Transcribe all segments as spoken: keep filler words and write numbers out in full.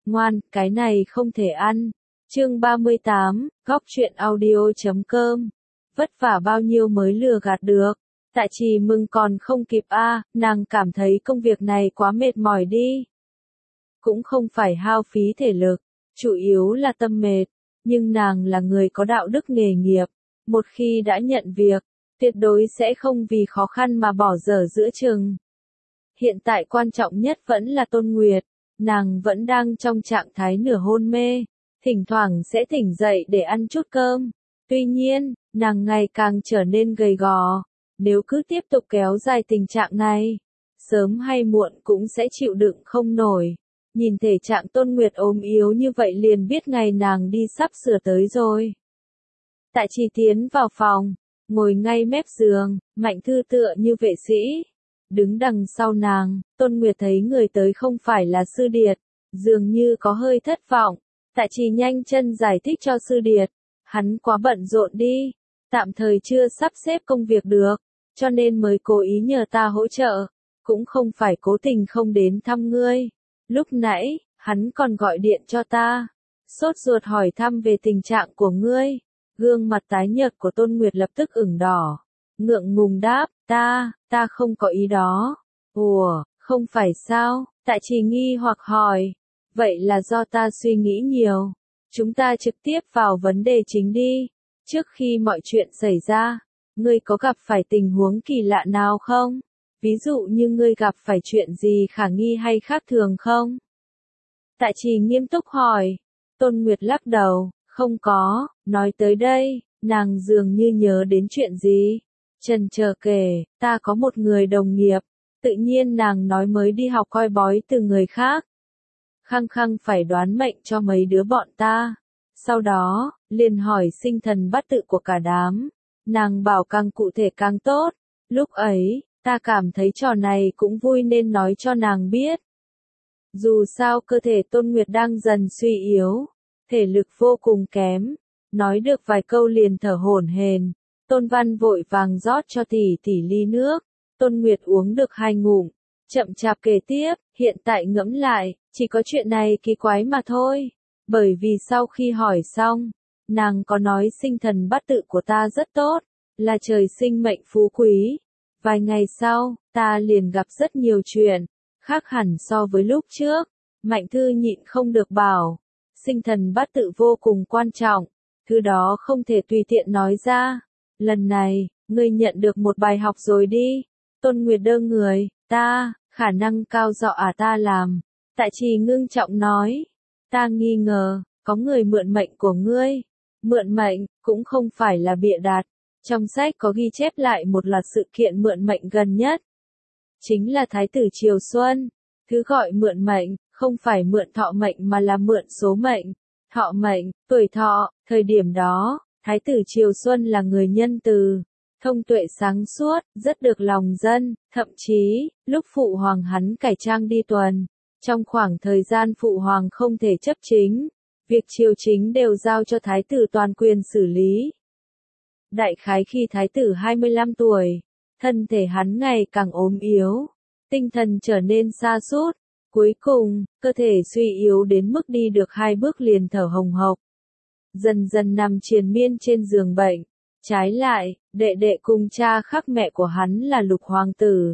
Ngoan, cái này không thể ăn. Chương ba mươi tám, góc truyện audio chấm com. Vất vả bao nhiêu mới lừa gạt được. Tạ Trì mừng còn không kịp a, à, nàng cảm thấy công việc này quá mệt mỏi đi. Cũng không phải hao phí thể lực, chủ yếu là tâm mệt, nhưng nàng là người có đạo đức nghề nghiệp, một khi đã nhận việc, tuyệt đối sẽ không vì khó khăn mà bỏ dở giữa chừng. Hiện tại quan trọng nhất vẫn là Tôn Nguyệt, nàng vẫn đang trong trạng thái nửa hôn mê, thỉnh thoảng sẽ tỉnh dậy để ăn chút cơm. Tuy nhiên, nàng ngày càng trở nên gầy gò, nếu cứ tiếp tục kéo dài tình trạng này, sớm hay muộn cũng sẽ chịu đựng không nổi. Nhìn thể trạng Tôn Nguyệt ốm yếu như vậy liền biết ngày nàng đi sắp sửa tới rồi. Tạ Trì tiến vào phòng, ngồi ngay mép giường, Mạnh Thư tựa như vệ sĩ. Đứng đằng sau nàng, Tôn Nguyệt thấy người tới không phải là Sư Điệt, dường như có hơi thất vọng. Tạ Trì nhanh chân giải thích cho Sư Điệt, hắn quá bận rộn đi, tạm thời chưa sắp xếp công việc được, cho nên mới cố ý nhờ ta hỗ trợ, cũng không phải cố tình không đến thăm ngươi. Lúc nãy, hắn còn gọi điện cho ta, sốt ruột hỏi thăm về tình trạng của ngươi. Gương mặt tái nhợt của Tôn Nguyệt lập tức ửng đỏ, ngượng ngùng đáp, ta, ta không có ý đó. Ủa, không phải sao? Tạ Trì nghi hoặc hỏi, vậy là do ta suy nghĩ nhiều. Chúng ta trực tiếp vào vấn đề chính đi. Trước khi mọi chuyện xảy ra, ngươi có gặp phải tình huống kỳ lạ nào không? Ví dụ như ngươi gặp phải chuyện gì khả nghi hay khác thường không? Tạ Trì nghiêm túc hỏi. Tôn Nguyệt lắc đầu, không có. Nói tới đây, nàng dường như nhớ đến chuyện gì. Chần chờ kể, ta có một người đồng nghiệp, tự nhiên nàng nói mới đi học coi bói từ người khác. Khăng khăng phải đoán mệnh cho mấy đứa bọn ta. Sau đó, liền hỏi sinh thần bát tự của cả đám. Nàng bảo càng cụ thể càng tốt. Lúc ấy, ta cảm thấy trò này cũng vui nên nói cho nàng biết. Dù sao cơ thể Tôn Nguyệt đang dần suy yếu, thể lực vô cùng kém, nói được vài câu liền thở hổn hển. Tôn Văn vội vàng rót cho tỷ tỷ ly nước, Tôn Nguyệt uống được hai ngụm, chậm chạp kể tiếp, hiện tại ngẫm lại, chỉ có chuyện này kỳ quái mà thôi, bởi vì sau khi hỏi xong, nàng có nói sinh thần bát tự của ta rất tốt, là trời sinh mệnh phú quý. Vài ngày sau, ta liền gặp rất nhiều chuyện, khác hẳn so với lúc trước. Mạnh Thư nhịn không được bảo, sinh thần bát tự vô cùng quan trọng, thứ đó không thể tùy tiện nói ra. Lần này, ngươi nhận được một bài học rồi đi. Tôn Nguyệt đơ người, ta, khả năng cao do à ta làm. Tạ Trì ngưng trọng nói, ta nghi ngờ, có người mượn mệnh của ngươi. Mượn mệnh, cũng không phải là bịa đặt. Trong sách có ghi chép lại một loạt sự kiện mượn mệnh gần nhất. Chính là Thái tử Triều Xuân. Thứ gọi mượn mệnh, không phải mượn thọ mệnh mà là mượn số mệnh. Thọ mệnh, tuổi thọ, thời điểm đó, Thái tử Triều Xuân là người nhân từ, thông tuệ sáng suốt, rất được lòng dân, thậm chí, lúc Phụ Hoàng hắn cải trang đi tuần, trong khoảng thời gian Phụ Hoàng không thể chấp chính, việc triều chính đều giao cho Thái tử toàn quyền xử lý. Đại khái khi Thái tử hai mươi lăm tuổi, thân thể hắn ngày càng ốm yếu, tinh thần trở nên sa sút, cuối cùng, cơ thể suy yếu đến mức đi được hai bước liền thở hồng hộc. Dần dần nằm triền miên trên giường bệnh. Trái lại, đệ đệ cùng cha khác mẹ của hắn là Lục Hoàng tử.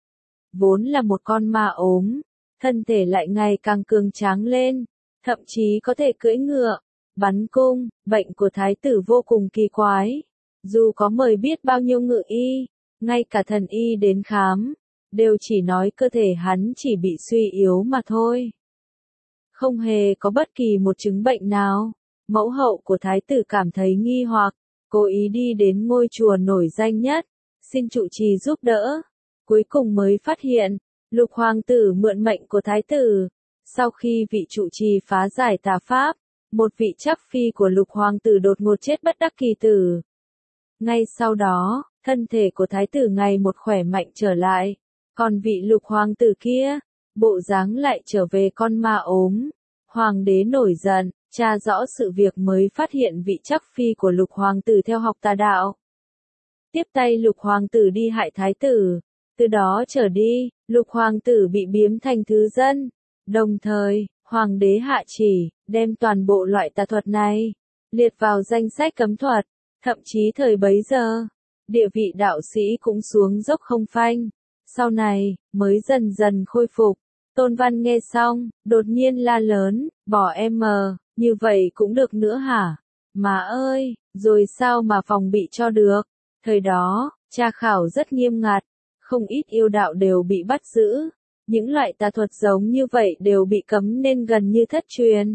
Vốn là một con ma ốm, thân thể lại ngày càng cường tráng lên, thậm chí có thể cưỡi ngựa, bắn cung. Bệnh của thái tử vô cùng kỳ quái. Dù có mời biết bao nhiêu ngự y, ngay cả thần y đến khám, đều chỉ nói cơ thể hắn chỉ bị suy yếu mà thôi. Không hề có bất kỳ một chứng bệnh nào. Mẫu hậu của thái tử cảm thấy nghi hoặc, cố ý đi đến ngôi chùa nổi danh nhất, xin trụ trì giúp đỡ. Cuối cùng mới phát hiện, Lục Hoàng tử mượn mệnh của thái tử. Sau khi vị trụ trì phá giải tà pháp, một vị chắc phi của Lục Hoàng tử đột ngột chết bất đắc kỳ tử. Ngay sau đó, thân thể của thái tử ngày một khỏe mạnh trở lại, còn vị Lục Hoàng tử kia, bộ dáng lại trở về con ma ốm. Hoàng đế nổi giận, tra rõ sự việc mới phát hiện vị chắc phi của Lục Hoàng tử theo học tà đạo. Tiếp tay Lục Hoàng tử đi hại thái tử, từ đó trở đi, Lục Hoàng tử bị biếm thành thứ dân. Đồng thời, Hoàng đế hạ chỉ, đem toàn bộ loại tà thuật này, liệt vào danh sách cấm thuật, thậm chí thời bấy giờ, địa vị đạo sĩ cũng xuống dốc không phanh, sau này, mới dần dần khôi phục. Tôn Văn nghe xong, đột nhiên la lớn, bỏ em mờ, như vậy cũng được nữa hả? Má ơi, rồi sao mà phòng bị cho được? Thời đó, tra khảo rất nghiêm ngặt, không ít yêu đạo đều bị bắt giữ. Những loại tà thuật giống như vậy đều bị cấm nên gần như thất truyền.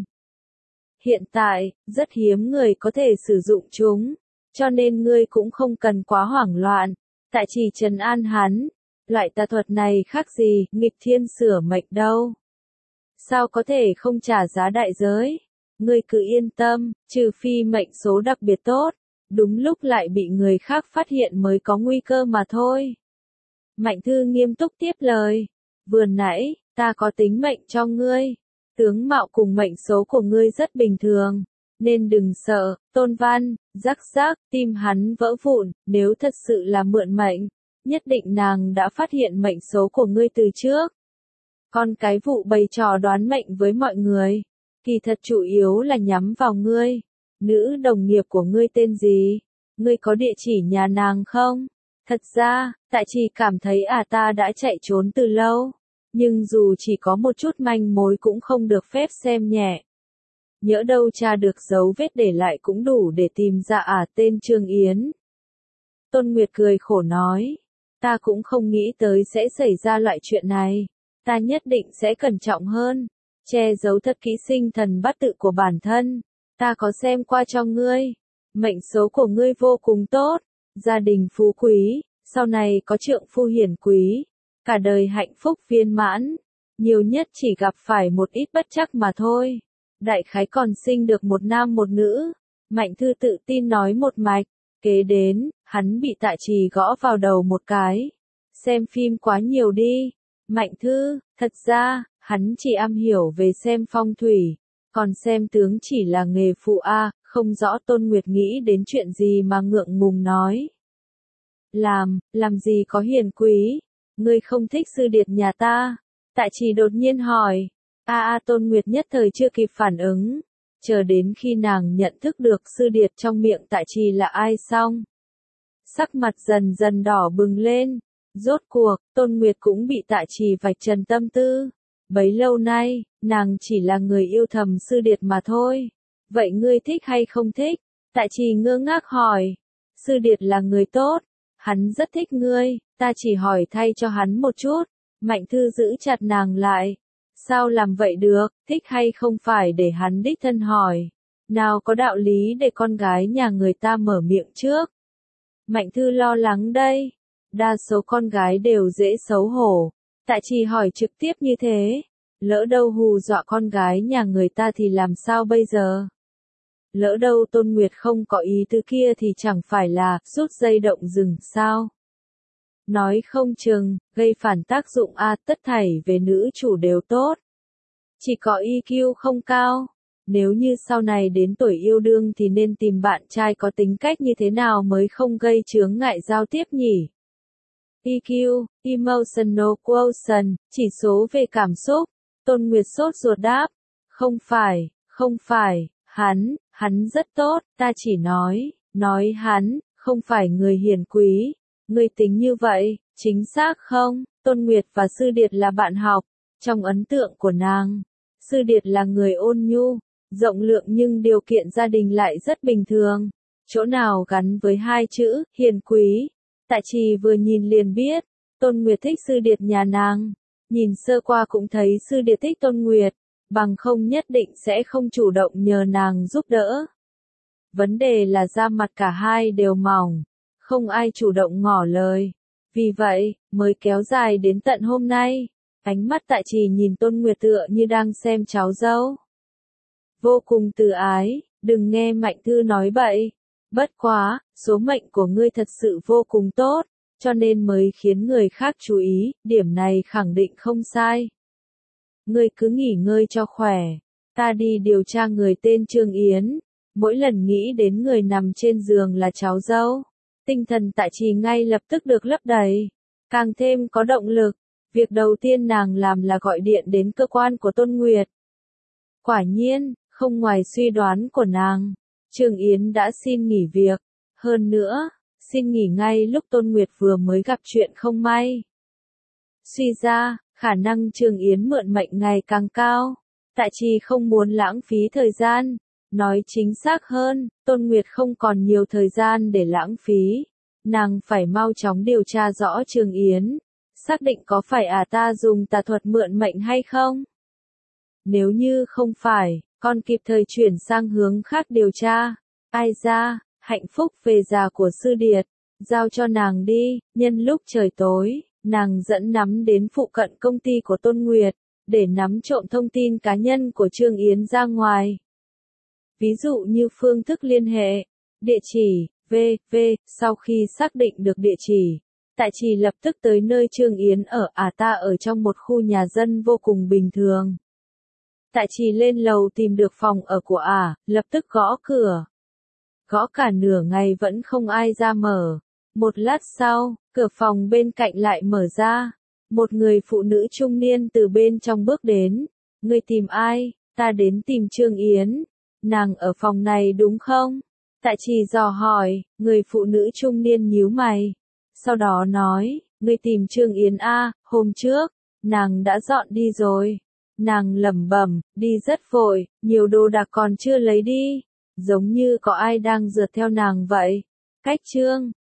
Hiện tại, rất hiếm người có thể sử dụng chúng, cho nên ngươi cũng không cần quá hoảng loạn. Tại chỉ trấn an hắn, loại tà thuật này khác gì, nghịch thiên sửa mệnh đâu. Sao có thể không trả giá đại giới? Ngươi cứ yên tâm, trừ phi mệnh số đặc biệt tốt, đúng lúc lại bị người khác phát hiện mới có nguy cơ mà thôi. Mạnh Thư nghiêm túc tiếp lời. Vừa nãy, ta có tính mệnh cho ngươi. Tướng mạo cùng mệnh số của ngươi rất bình thường. Nên đừng sợ, Tôn Văn, rắc rắc, tim hắn vỡ vụn, nếu thật sự là mượn mệnh, nhất định nàng đã phát hiện mệnh số của ngươi từ trước. Còn cái vụ bày trò đoán mệnh với mọi người, kỳ thật chủ yếu là nhắm vào ngươi. Nữ đồng nghiệp của ngươi tên gì? Ngươi có địa chỉ nhà nàng không? Thật ra, tại chỉ cảm thấy à ta đã chạy trốn từ lâu, nhưng dù chỉ có một chút manh mối cũng không được phép xem nhẹ. Nhỡ đâu tra được dấu vết để lại cũng đủ để tìm ra à tên Trương Yến. Tôn Nguyệt cười khổ nói, ta cũng không nghĩ tới sẽ xảy ra loại chuyện này, ta nhất định sẽ cẩn trọng hơn, che giấu thật kỹ sinh thần bát tự của bản thân. Ta có xem qua cho ngươi, mệnh số của ngươi vô cùng tốt, gia đình phú quý, sau này có trượng phu hiển quý, cả đời hạnh phúc viên mãn, nhiều nhất chỉ gặp phải một ít bất trắc mà thôi. Đại khái còn sinh được một nam một nữ. Mạnh Thư tự tin nói một mạch, kế đến, hắn bị Tạ Trì gõ vào đầu một cái. Xem phim quá nhiều đi. Mạnh Thư, thật ra, hắn chỉ am hiểu về xem phong thủy, còn xem tướng chỉ là nghề phụ a, không rõ Tôn Nguyệt nghĩ đến chuyện gì mà ngượng ngùng nói. Làm, làm gì có hiền quý, ngươi không thích sư điệt nhà ta? Tạ Trì đột nhiên hỏi. A a Tôn Nguyệt nhất thời chưa kịp phản ứng, chờ đến khi nàng nhận thức được sư điệt trong miệng Tạ Trì là ai xong. Sắc mặt dần dần đỏ bừng lên, rốt cuộc, Tôn Nguyệt cũng bị Tạ Trì vạch trần tâm tư. Bấy lâu nay, nàng chỉ là người yêu thầm sư điệt mà thôi. Vậy ngươi thích hay không thích? Tạ Trì ngơ ngác hỏi. Sư điệt là người tốt, hắn rất thích ngươi, ta chỉ hỏi thay cho hắn một chút. Mạnh Thư giữ chặt nàng lại. Sao làm vậy được, thích hay không phải để hắn đích thân hỏi. Nào có đạo lý để con gái nhà người ta mở miệng trước. Mạnh Thư lo lắng đây. Đa số con gái đều dễ xấu hổ. Tạ Trì hỏi trực tiếp như thế. Lỡ đâu hù dọa con gái nhà người ta thì làm sao bây giờ? Lỡ đâu Tôn Nguyệt không có ý tứ kia thì chẳng phải là rút dây động rừng sao? Nói không chừng, gây phản tác dụng a, tất thảy về nữ chủ đều tốt. Chỉ có i kiu không cao. Nếu như sau này đến tuổi yêu đương thì nên tìm bạn trai có tính cách như thế nào mới không gây chướng ngại giao tiếp nhỉ? i kiu, Emotional Quotient, chỉ số về cảm xúc. Tôn Nguyệt sốt ruột đáp. Không phải, không phải, hắn, hắn rất tốt, ta chỉ nói, nói hắn, không phải người hiền quý. Ngươi tính như vậy, chính xác không? Tôn Nguyệt và Sư Điệt là bạn học. Trong ấn tượng của nàng, Sư Điệt là người ôn nhu, rộng lượng nhưng điều kiện gia đình lại rất bình thường. Chỗ nào gắn với hai chữ, hiền quý. Tạ Trì vừa nhìn liền biết, Tôn Nguyệt thích Sư Điệt nhà nàng. Nhìn sơ qua cũng thấy Sư Điệt thích Tôn Nguyệt, bằng không nhất định sẽ không chủ động nhờ nàng giúp đỡ. Vấn đề là da mặt cả hai đều mỏng, không ai chủ động ngỏ lời. Vì vậy, mới kéo dài đến tận hôm nay. Ánh mắt Tạ Trì nhìn Tôn Nguyệt tựa như đang xem cháu dâu. Vô cùng từ ái, đừng nghe Mạnh Thư nói bậy. Bất quá, số mệnh của ngươi thật sự vô cùng tốt, cho nên mới khiến người khác chú ý, điểm này khẳng định không sai. Ngươi cứ nghỉ ngơi cho khỏe, ta đi điều tra người tên Trương Yến. Mỗi lần nghĩ đến người nằm trên giường là cháu dâu, tinh thần Tạ Trì ngay lập tức được lấp đầy, càng thêm có động lực. Việc đầu tiên nàng làm là gọi điện đến cơ quan của Tôn Nguyệt. Quả nhiên, không ngoài suy đoán của nàng, Trương Yến đã xin nghỉ việc. Hơn nữa, xin nghỉ ngay lúc Tôn Nguyệt vừa mới gặp chuyện không may. Suy ra, khả năng Trương Yến mượn mệnh ngày càng cao. Tại Trì không muốn lãng phí thời gian. Nói chính xác hơn, Tôn Nguyệt không còn nhiều thời gian để lãng phí. Nàng phải mau chóng điều tra rõ Trương Yến. Xác định có phải à ta dùng tà thuật mượn mệnh hay không? Nếu như không phải, con kịp thời chuyển sang hướng khác điều tra. Ai ra, hạnh phúc về già của Sư Điệt. Giao cho nàng đi, nhân lúc trời tối, nàng dẫn nắm đến phụ cận công ty của Tôn Nguyệt, để nắm trộm thông tin cá nhân của Trương Yến ra ngoài. Ví dụ như phương thức liên hệ, địa chỉ, vân vân Sau khi xác định được địa chỉ, Tại Trì lập tức tới nơi Trương Yến ở à ta ở trong một khu nhà dân vô cùng bình thường. Tại Trì lên lầu tìm được phòng ở của ả, à, lập tức gõ cửa. Gõ cả nửa ngày vẫn không ai ra mở. Một lát sau, cửa phòng bên cạnh lại mở ra. Một người phụ nữ trung niên từ bên trong bước đến. Ngươi tìm ai? Ta đến tìm Trương Yến. Nàng ở phòng này đúng không? Tại Trì dò hỏi, người phụ nữ trung niên nhíu mày. Sau đó nói, ngươi tìm Trương Yến a, hôm trước, nàng đã dọn đi rồi. Nàng lẩm bẩm, đi rất vội, nhiều đồ đạc còn chưa lấy đi. Giống như có ai đang rượt theo nàng vậy. Cách Trương